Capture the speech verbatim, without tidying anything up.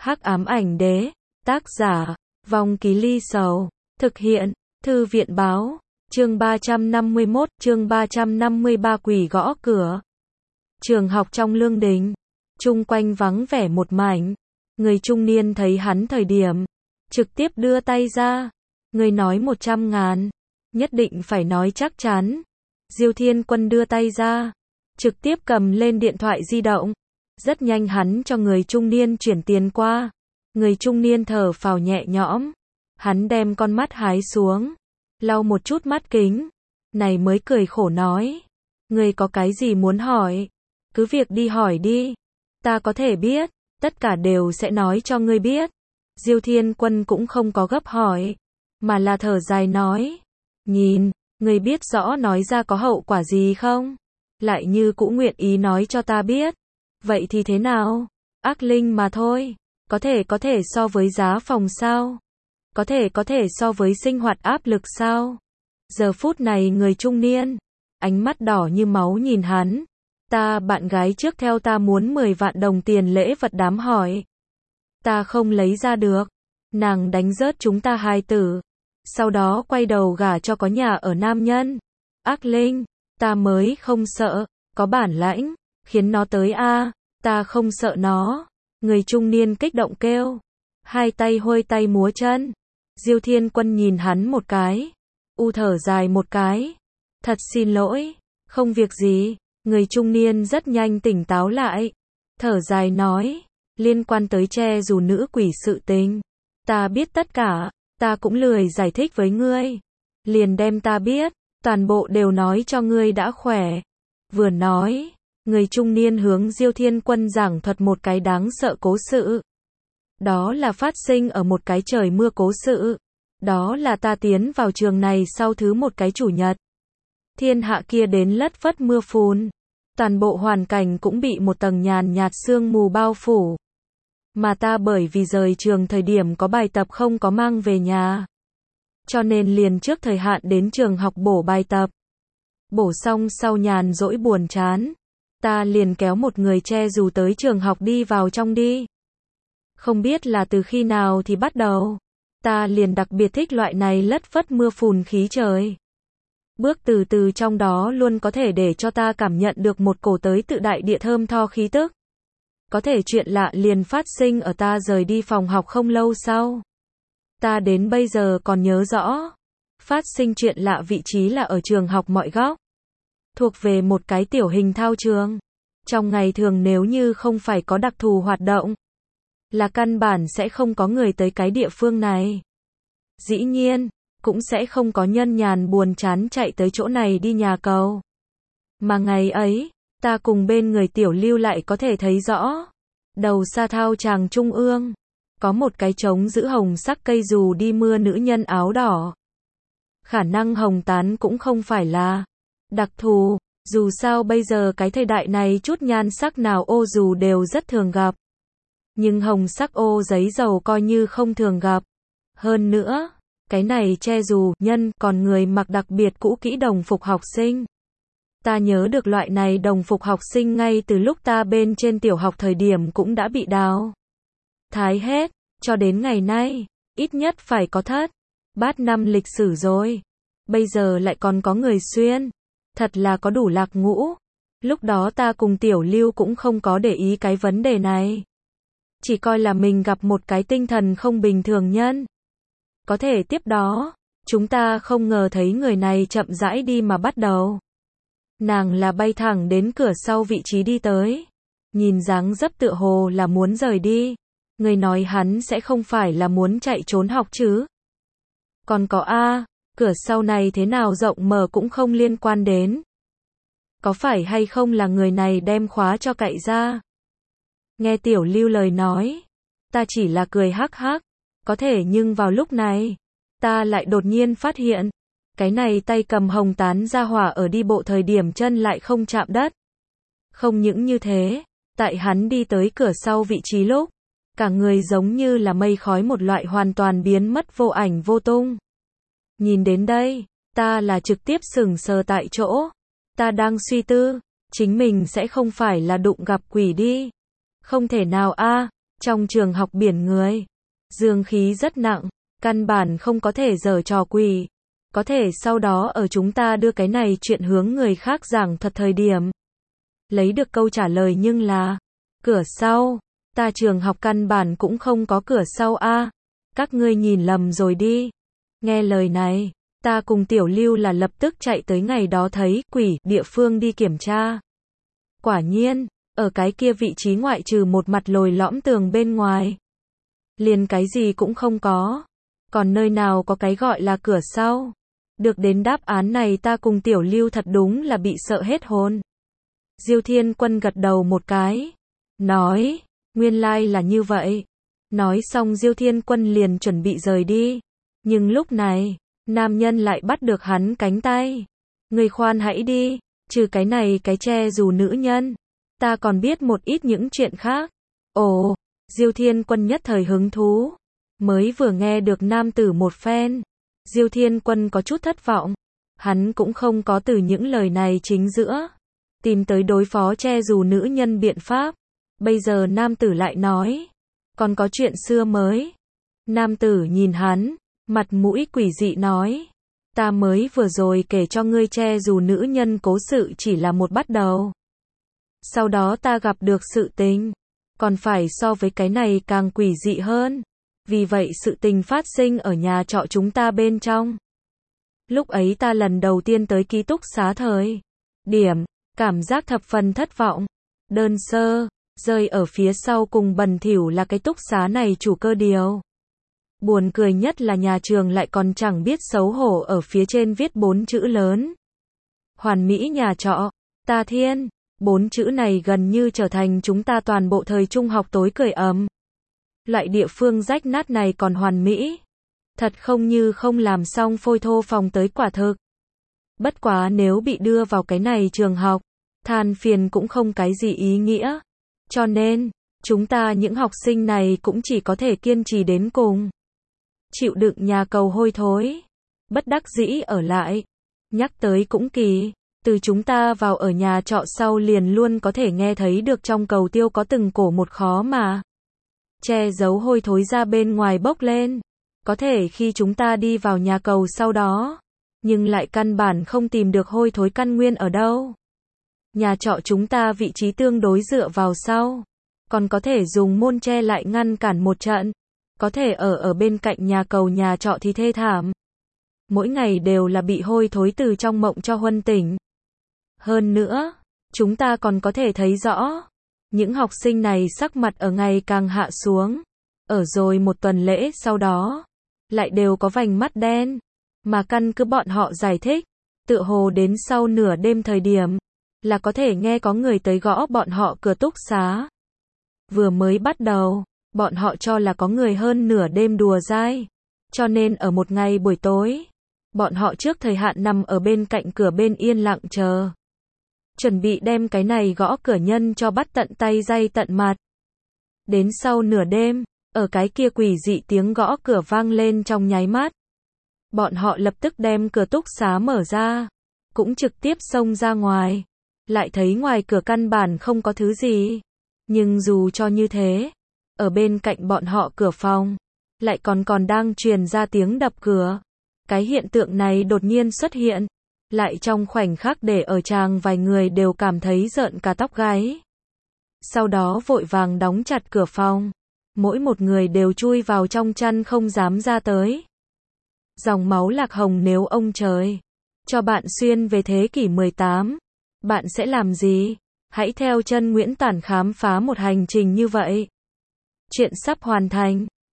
Hắc ám ảnh đế, tác giả, Vong Ký Ly Sầu, thực hiện, Thư viện báo, chương ba trăm năm mươi mốt, chương ba trăm năm mươi ba quỷ gõ cửa. Trường học trong Lương Đình, chung quanh vắng vẻ một mảnh, người trung niên thấy hắn thời điểm, trực tiếp đưa tay ra, người nói một trăm ngàn, nhất định phải nói chắc chắn. Diêu Thiên Quân đưa tay ra, trực tiếp cầm lên điện thoại di động. Rất nhanh hắn cho người trung niên chuyển tiền qua. Người trung niên thở phào nhẹ nhõm. Hắn đem con mắt hái xuống, lau một chút mắt kính, này mới cười khổ nói. Người có cái gì muốn hỏi? Cứ việc đi hỏi đi. Ta có thể biết, tất cả đều sẽ nói cho ngươi biết. Diêu Thiên Quân cũng không có gấp hỏi, mà là thở dài nói. Nhìn, ngươi biết rõ nói ra có hậu quả gì không? Lại như cũng nguyện ý nói cho ta biết. Vậy thì thế nào? Ác linh mà thôi. Có thể có thể so với giá phòng sao? Có thể có thể so với sinh hoạt áp lực sao? Giờ phút này người trung niên, ánh mắt đỏ như máu nhìn hắn. Ta bạn gái trước theo ta muốn mười vạn đồng tiền lễ vật đám hỏi. Ta không lấy ra được. Nàng đánh rớt chúng ta hai tử. Sau đó quay đầu gả cho có nhà ở nam nhân. Ác linh, ta mới không sợ, có bản lãnh, khiến nó tới a, ta không sợ nó. Người trung niên kích động kêu, hai tay hôi tay múa chân. Diêu Thiên Quân nhìn hắn một cái, u thở dài một cái. Thật xin lỗi, không việc gì. Người trung niên rất nhanh tỉnh táo lại, thở dài nói, liên quan tới che dù nữ quỷ sự tình, ta biết tất cả, ta cũng lười giải thích với ngươi. Liền đem ta biết, toàn bộ đều nói cho ngươi đã khỏe. Vừa nói, người trung niên hướng Diêu Thiên Quân giảng thuật một cái đáng sợ cố sự. Đó là phát sinh ở một cái trời mưa cố sự. Đó là ta tiến vào trường này sau thứ một cái chủ nhật. Thiên hạ kia đến lất phất mưa phùn. Toàn bộ hoàn cảnh cũng bị một tầng nhàn nhạt sương mù bao phủ. Mà ta bởi vì rời trường thời điểm có bài tập không có mang về nhà. Cho nên liền trước thời hạn đến trường học bổ bài tập. Bổ xong sau nhàn rỗi buồn chán. Ta liền kéo một người che dù tới trường học đi vào trong đi. Không biết là từ khi nào thì bắt đầu. Ta liền đặc biệt thích loại này lất phất mưa phùn khí trời. Bước từ từ trong đó luôn có thể để cho ta cảm nhận được một cổ tới tự đại địa thơm tho khí tức. Có thể chuyện lạ liền phát sinh ở ta rời đi phòng học không lâu sau. Ta đến bây giờ còn nhớ rõ. Phát sinh chuyện lạ vị trí là ở trường học Mọi Góc. Thuộc về một cái tiểu hình thao trường. Trong ngày thường nếu như không phải có đặc thù hoạt động, là căn bản sẽ không có người tới cái địa phương này. Dĩ nhiên, cũng sẽ không có nhân nhàn buồn chán chạy tới chỗ này đi nhà cầu. Mà ngày ấy, ta cùng bên người Tiểu Lưu lại có thể thấy rõ. Đầu xa thao tràng trung ương, có một cái trống giữ hồng sắc cây dù đi mưa nữ nhân áo đỏ. Khả năng hồng tán cũng không phải là đặc thù, dù sao bây giờ cái thời đại này chút nhan sắc nào ô dù đều rất thường gặp. Nhưng hồng sắc ô giấy dầu coi như không thường gặp. Hơn nữa, cái này che dù nhân còn người mặc đặc biệt cũ kỹ đồng phục học sinh. Ta nhớ được loại này đồng phục học sinh ngay từ lúc ta bên trên tiểu học thời điểm cũng đã bị đào thái hết, cho đến ngày nay, ít nhất phải có thất, bát năm lịch sử rồi. Bây giờ lại còn có người xuyên, thật là có đủ lạc ngũ. Lúc đó ta cùng Tiểu Lưu cũng không có để ý cái vấn đề này. Chỉ coi là mình gặp một cái tinh thần không bình thường nhân. Có thể tiếp đó, chúng ta không ngờ thấy người này chậm rãi đi mà bắt đầu. Nàng là bay thẳng đến cửa sau vị trí đi tới. Nhìn dáng dấp tựa hồ là muốn rời đi. Người nói hắn sẽ không phải là muốn chạy trốn học chứ. Còn có a, cửa sau này thế nào rộng mở cũng không liên quan đến. Có phải hay không là người này đem khóa cho cậy ra? Nghe Tiểu Lưu lời nói, ta chỉ là cười hắc hắc. Có thể nhưng vào lúc này, ta lại đột nhiên phát hiện, cái này tay cầm hồng tán ra hỏa ở đi bộ thời điểm chân lại không chạm đất. Không những như thế, tại hắn đi tới cửa sau vị trí lúc, cả người giống như là mây khói một loại hoàn toàn biến mất vô ảnh vô tung. Nhìn đến đây, ta là trực tiếp sững sờ tại chỗ. Ta đang suy tư, chính mình sẽ không phải là đụng gặp quỷ đi. Không thể nào a, Trong trường học biển người, dương khí rất nặng, căn bản không có thể giở trò quỷ. Có thể sau đó ở chúng ta đưa cái này chuyện hướng người khác giảng thuật thời điểm. Lấy được câu trả lời nhưng là, cửa sau, ta trường học căn bản cũng không có cửa sau a. Các ngươi nhìn lầm rồi đi. Nghe lời này, ta cùng Tiểu Lưu là lập tức chạy tới ngày đó thấy quỷ địa phương đi kiểm tra. Quả nhiên, ở cái kia vị trí ngoại trừ một mặt lồi lõm tường bên ngoài, liền cái gì cũng không có. Còn nơi nào có cái gọi là cửa sau? Được đến đáp án này ta cùng Tiểu Lưu thật đúng là bị sợ hết hồn. Diêu Thiên Quân gật đầu một cái, nói, nguyên lai là như vậy. Nói xong Diêu Thiên Quân liền chuẩn bị rời đi. Nhưng lúc này, nam nhân lại bắt được hắn cánh tay. Người khoan hãy đi, trừ cái này cái che dù nữ nhân. Ta còn biết một ít những chuyện khác. Ồ, Diêu Thiên Quân nhất thời hứng thú. Mới vừa nghe được nam tử một phen. Diêu Thiên Quân có chút thất vọng. Hắn cũng không có từ những lời này chính giữa tìm tới đối phó che dù nữ nhân biện pháp. Bây giờ nam tử lại nói, còn có chuyện xưa mới. Nam tử nhìn hắn, mặt mũi quỷ dị nói, ta mới vừa rồi kể cho ngươi che dù nữ nhân cố sự chỉ là một bắt đầu. Sau đó ta gặp được sự tình, còn phải so với cái này càng quỷ dị hơn. Vì vậy sự tình phát sinh ở nhà trọ chúng ta bên trong. Lúc ấy ta lần đầu tiên tới ký túc xá thời điểm, cảm giác thập phần thất vọng, đơn sơ, rơi ở phía sau cùng bẩn thỉu là cái túc xá này chủ cơ điều. Buồn cười nhất là nhà trường lại còn chẳng biết xấu hổ ở phía trên viết bốn chữ lớn. Hoàn mỹ nhà trọ, ta thiên, bốn chữ này gần như trở thành chúng ta toàn bộ thời trung học tối cười ầm. Loại địa phương rách nát này còn hoàn mỹ. Thật không như không làm xong phôi thô phòng tới quả thực. Bất quá nếu bị đưa vào cái này trường học, than phiền cũng không cái gì ý nghĩa. Cho nên, chúng ta những học sinh này cũng chỉ có thể kiên trì đến cùng. Chịu đựng nhà cầu hôi thối. Bất đắc dĩ ở lại. Nhắc tới cũng kỳ. Từ chúng ta vào ở nhà trọ sau liền luôn có thể nghe thấy được trong cầu tiêu có từng cổ một khó mà che giấu hôi thối ra bên ngoài bốc lên. Có thể khi chúng ta đi vào nhà cầu sau đó, nhưng lại căn bản không tìm được hôi thối căn nguyên ở đâu. Nhà trọ chúng ta vị trí tương đối dựa vào sau, còn có thể dùng môn che lại ngăn cản một trận. Có thể ở ở bên cạnh nhà cầu nhà trọ thì thê thảm. Mỗi ngày đều là bị hôi thối từ trong mộng cho huân tỉnh. Hơn nữa, chúng ta còn có thể thấy rõ, những học sinh này sắc mặt ở ngày càng hạ xuống. Ở rồi một tuần lễ sau đó, lại đều có vành mắt đen. Mà căn cứ bọn họ giải thích, tựa hồ đến sau nửa đêm thời điểm, là có thể nghe có người tới gõ bọn họ cửa túc xá. Vừa mới bắt đầu, bọn họ cho là có người hơn nửa đêm đùa dai. Cho nên ở một ngày buổi tối, bọn họ trước thời hạn nằm ở bên cạnh cửa bên yên lặng chờ. Chuẩn bị đem cái này gõ cửa nhân cho bắt tận tay day tận mặt. Đến sau nửa đêm, ở cái kia quỷ dị tiếng gõ cửa vang lên trong nháy mắt. Bọn họ lập tức đem cửa túc xá mở ra, cũng trực tiếp xông ra ngoài. Lại thấy ngoài cửa căn bản không có thứ gì. Nhưng dù cho như thế, ở bên cạnh bọn họ cửa phòng, lại còn còn đang truyền ra tiếng đập cửa. Cái hiện tượng này đột nhiên xuất hiện, lại trong khoảnh khắc để ở tràng vài người đều cảm thấy rợn cả tóc gáy. Sau đó vội vàng đóng chặt cửa phòng, mỗi một người đều chui vào trong chăn không dám ra tới. Dòng máu lạc hồng nếu ông trời cho bạn xuyên về thế kỷ mười tám, bạn sẽ làm gì? Hãy theo chân Nguyễn Tản khám phá một hành trình như vậy. Chuyện sắp hoàn thành.